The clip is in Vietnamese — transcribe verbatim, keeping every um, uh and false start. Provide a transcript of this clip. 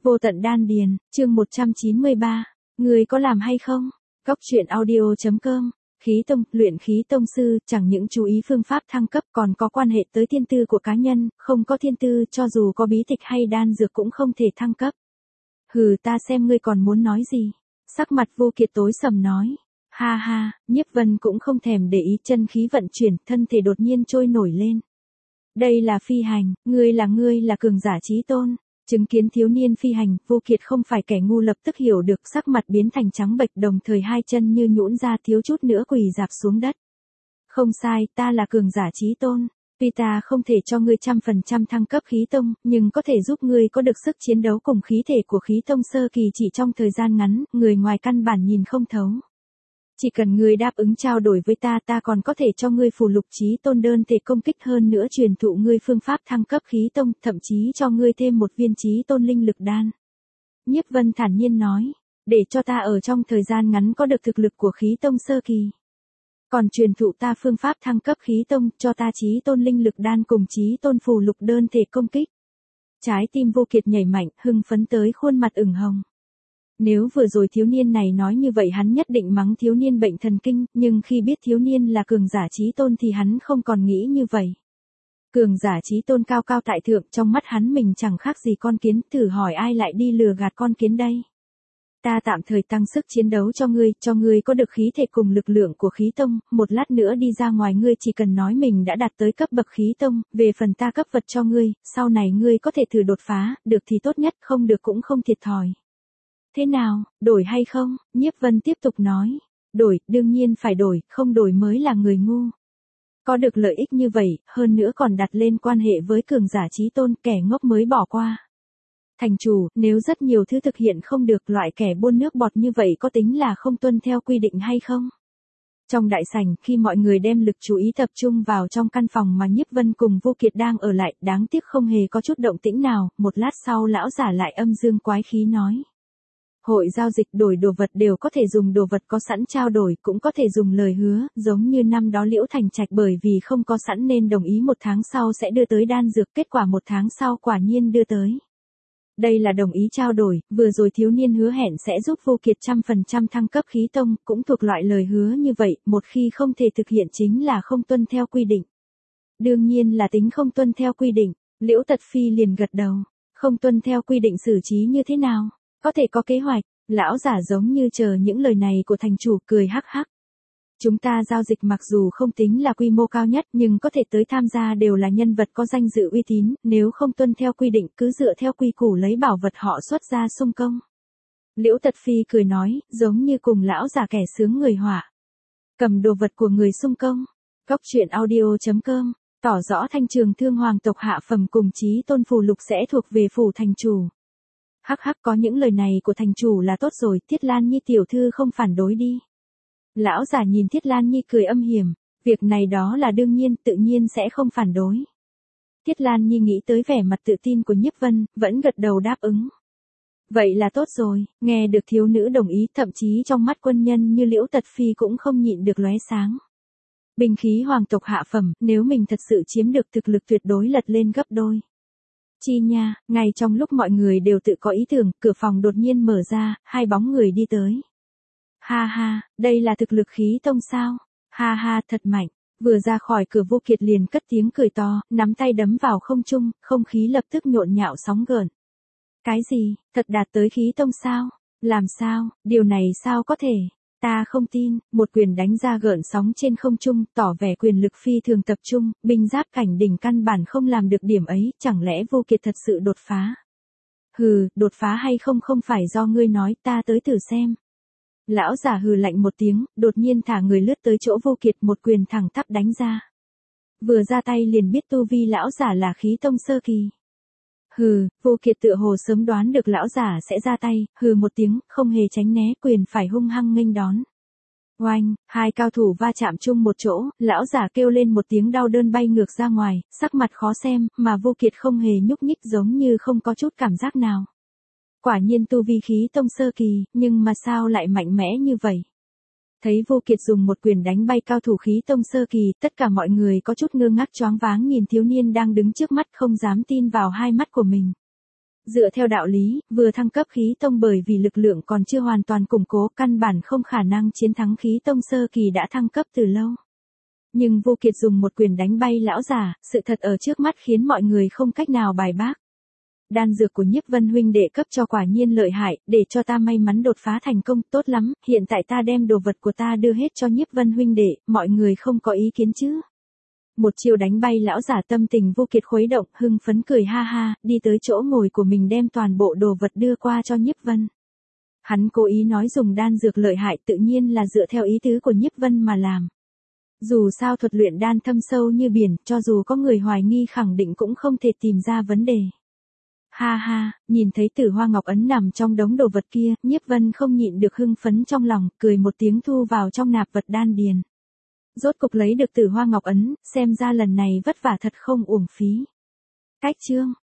Vô tận đan điền, chương một trăm chín mươi ba. Người có làm hay không? Góc truyện audio chấm com. Khí tông, luyện khí tông sư, chẳng những chú ý phương pháp thăng cấp còn có quan hệ tới thiên tư của cá nhân, không có thiên tư cho dù có bí tịch hay đan dược cũng không thể thăng cấp. Hừ, ta xem ngươi còn muốn nói gì? Sắc mặt Vô Kiệt tối sầm nói. Ha ha, Nhiếp Vân cũng không thèm để ý, chân khí vận chuyển, thân thể đột nhiên trôi nổi lên. Đây là phi hành, ngươi là ngươi là cường giả chí tôn. Chứng kiến thiếu niên phi hành, Vô Kiệt không phải kẻ ngu, lập tức hiểu được, sắc mặt biến thành trắng bệch, đồng thời hai chân như nhũn ra, thiếu chút nữa quỳ rạp xuống đất. Không sai, ta là cường giả chí tôn. Tuy ta không thể cho ngươi trăm phần trăm thăng cấp khí tông, nhưng có thể giúp ngươi có được sức chiến đấu cùng khí thể của khí tông sơ kỳ chỉ trong thời gian ngắn, người ngoài căn bản nhìn không thấu. Chỉ cần ngươi đáp ứng trao đổi với ta, ta còn có thể cho ngươi phù lục chí tôn đơn thể công kích, hơn nữa truyền thụ ngươi phương pháp thăng cấp khí tông, thậm chí cho ngươi thêm một viên chí tôn linh lực đan. Nhiếp Vân thản nhiên nói, để cho ta ở trong thời gian ngắn có được thực lực của khí tông sơ kỳ. Còn truyền thụ ta phương pháp thăng cấp khí tông, cho ta chí tôn linh lực đan cùng chí tôn phù lục đơn thể công kích. Trái tim Vô Kiệt nhảy mạnh, hưng phấn tới khuôn mặt ửng hồng. Nếu vừa rồi thiếu niên này nói như vậy hắn nhất định mắng thiếu niên bệnh thần kinh, nhưng khi biết thiếu niên là cường giả chí tôn thì hắn không còn nghĩ như vậy. Cường giả chí tôn cao cao tại thượng, trong mắt hắn mình chẳng khác gì con kiến, thử hỏi ai lại đi lừa gạt con kiến đây. Ta tạm thời tăng sức chiến đấu cho ngươi, cho ngươi có được khí thể cùng lực lượng của khí tông, một lát nữa đi ra ngoài ngươi chỉ cần nói mình đã đạt tới cấp bậc khí tông, về phần ta cấp vật cho ngươi, sau này ngươi có thể thử đột phá, được thì tốt nhất, không được cũng không thiệt thòi. Thế nào, đổi hay không? Nhiếp Vân tiếp tục nói. Đổi, đương nhiên phải đổi, không đổi mới là người ngu. Có được lợi ích như vậy, hơn nữa còn đặt lên quan hệ với cường giả chí tôn, kẻ ngốc mới bỏ qua. Thành chủ, nếu rất nhiều thứ thực hiện không được, loại kẻ buôn nước bọt như vậy có tính là không tuân theo quy định hay không? Trong đại sảnh, khi mọi người đem lực chú ý tập trung vào trong căn phòng mà Nhiếp Vân cùng Vô Kiệt đang ở lại, đáng tiếc không hề có chút động tĩnh nào, một lát sau lão giả lại âm dương quái khí nói. Hội giao dịch đổi đồ vật đều có thể dùng đồ vật có sẵn trao đổi, cũng có thể dùng lời hứa, giống như năm đó Liễu Thành Trạch bởi vì không có sẵn nên đồng ý một tháng sau sẽ đưa tới đan dược, kết quả một tháng sau quả nhiên đưa tới. Đây là đồng ý trao đổi, vừa rồi thiếu niên hứa hẹn sẽ giúp Vô Kiệt trăm phần trăm thăng cấp khí tông, cũng thuộc loại lời hứa như vậy, một khi không thể thực hiện chính là không tuân theo quy định. Đương nhiên là tính không tuân theo quy định, Liễu Tật Phi liền gật đầu, không tuân theo quy định xử trí như thế nào? Có thể có kế hoạch, lão giả giống như chờ những lời này của thành chủ, cười hắc hắc. Chúng ta giao dịch mặc dù không tính là quy mô cao nhất nhưng có thể tới tham gia đều là nhân vật có danh dự uy tín, nếu không tuân theo quy định cứ dựa theo quy củ lấy bảo vật họ xuất ra xung công. Liễu Tật Phi cười nói, giống như cùng lão giả kẻ sướng người họa. Cầm đồ vật của người xung công. Góc truyện audio chấm com, tỏ rõ Thanh Trường Thương hoàng tộc hạ phẩm cùng chí tôn phù lục sẽ thuộc về phủ thành chủ. Hắc hắc, có những lời này của thành chủ là tốt rồi, Thiết Lan Nhi tiểu thư không phản đối đi. Lão giả nhìn Thiết Lan Nhi cười âm hiểm, việc này đó là đương nhiên, tự nhiên sẽ không phản đối. Thiết Lan Nhi nghĩ tới vẻ mặt tự tin của Nhiếp Vân, vẫn gật đầu đáp ứng. Vậy là tốt rồi, nghe được thiếu nữ đồng ý, thậm chí trong mắt quân nhân như Liễu Tật Phi cũng không nhịn được lóe sáng. Binh khí hoàng tộc hạ phẩm, nếu mình thật sự chiếm được thực lực tuyệt đối lật lên gấp đôi. Chi nha, ngay trong lúc mọi người đều tự có ý tưởng, cửa phòng đột nhiên mở ra, hai bóng người đi tới. Ha ha, đây là thực lực khí tông sao? Ha ha, thật mạnh. Vừa ra khỏi cửa Vô Kiệt liền cất tiếng cười to, nắm tay đấm vào không trung, không khí lập tức nhộn nhạo sóng gợn. Cái gì, thật đạt tới khí tông sao? Làm sao, điều này sao có thể? Ta không tin, một quyền đánh ra gợn sóng trên không trung, tỏ vẻ quyền lực phi thường tập trung, binh giáp cảnh đỉnh căn bản không làm được điểm ấy, chẳng lẽ Vô Kiệt thật sự đột phá? Hừ, đột phá hay không không phải do ngươi nói, ta tới thử xem. Lão giả hừ lạnh một tiếng, đột nhiên thả người lướt tới chỗ Vô Kiệt, một quyền thẳng tắp đánh ra. Vừa ra tay liền biết tu vi lão giả là khí tông sơ kỳ. Hừ, Vô Kiệt tựa hồ sớm đoán được lão giả sẽ ra tay, hừ một tiếng, không hề tránh né, quyền phải hung hăng nghênh đón. Oanh, hai cao thủ va chạm chung một chỗ, lão giả kêu lên một tiếng đau đớn bay ngược ra ngoài, sắc mặt khó xem, mà Vô Kiệt không hề nhúc nhích, giống như không có chút cảm giác nào. Quả nhiên tu vi khí tông sơ kỳ, nhưng mà sao lại mạnh mẽ như vậy? Thấy Vô Kiệt dùng một quyền đánh bay cao thủ khí tông sơ kỳ, tất cả mọi người có chút ngơ ngác choáng váng nhìn thiếu niên đang đứng trước mắt, không dám tin vào hai mắt của mình. Dựa theo đạo lý, vừa thăng cấp khí tông bởi vì lực lượng còn chưa hoàn toàn củng cố, căn bản không khả năng chiến thắng khí tông sơ kỳ đã thăng cấp từ lâu. Nhưng Vô Kiệt dùng một quyền đánh bay lão giả, sự thật ở trước mắt khiến mọi người không cách nào bài bác. Đan dược của Nhiếp Vân huynh đệ cấp cho quả nhiên lợi hại, để cho ta may mắn đột phá thành công, tốt lắm, hiện tại ta đem đồ vật của ta đưa hết cho Nhiếp Vân huynh đệ, mọi người không có ý kiến chứ? Một chiêu đánh bay lão giả, tâm tình Vô Kiệt khuấy động, hưng phấn cười ha ha, đi tới chỗ ngồi của mình đem toàn bộ đồ vật đưa qua cho Nhiếp Vân. Hắn cố ý nói dùng đan dược lợi hại, tự nhiên là dựa theo ý tứ của Nhiếp Vân mà làm. Dù sao thuật luyện đan thâm sâu như biển, cho dù có người hoài nghi khẳng định cũng không thể tìm ra vấn đề. Ha ha, nhìn thấy Tử Hoa Ngọc Ấn nằm trong đống đồ vật kia, Nhiếp Vân không nhịn được hưng phấn trong lòng, cười một tiếng thu vào trong nạp vật đan điền. Rốt cục lấy được Tử Hoa Ngọc Ấn, xem ra lần này vất vả thật không uổng phí. Cách chương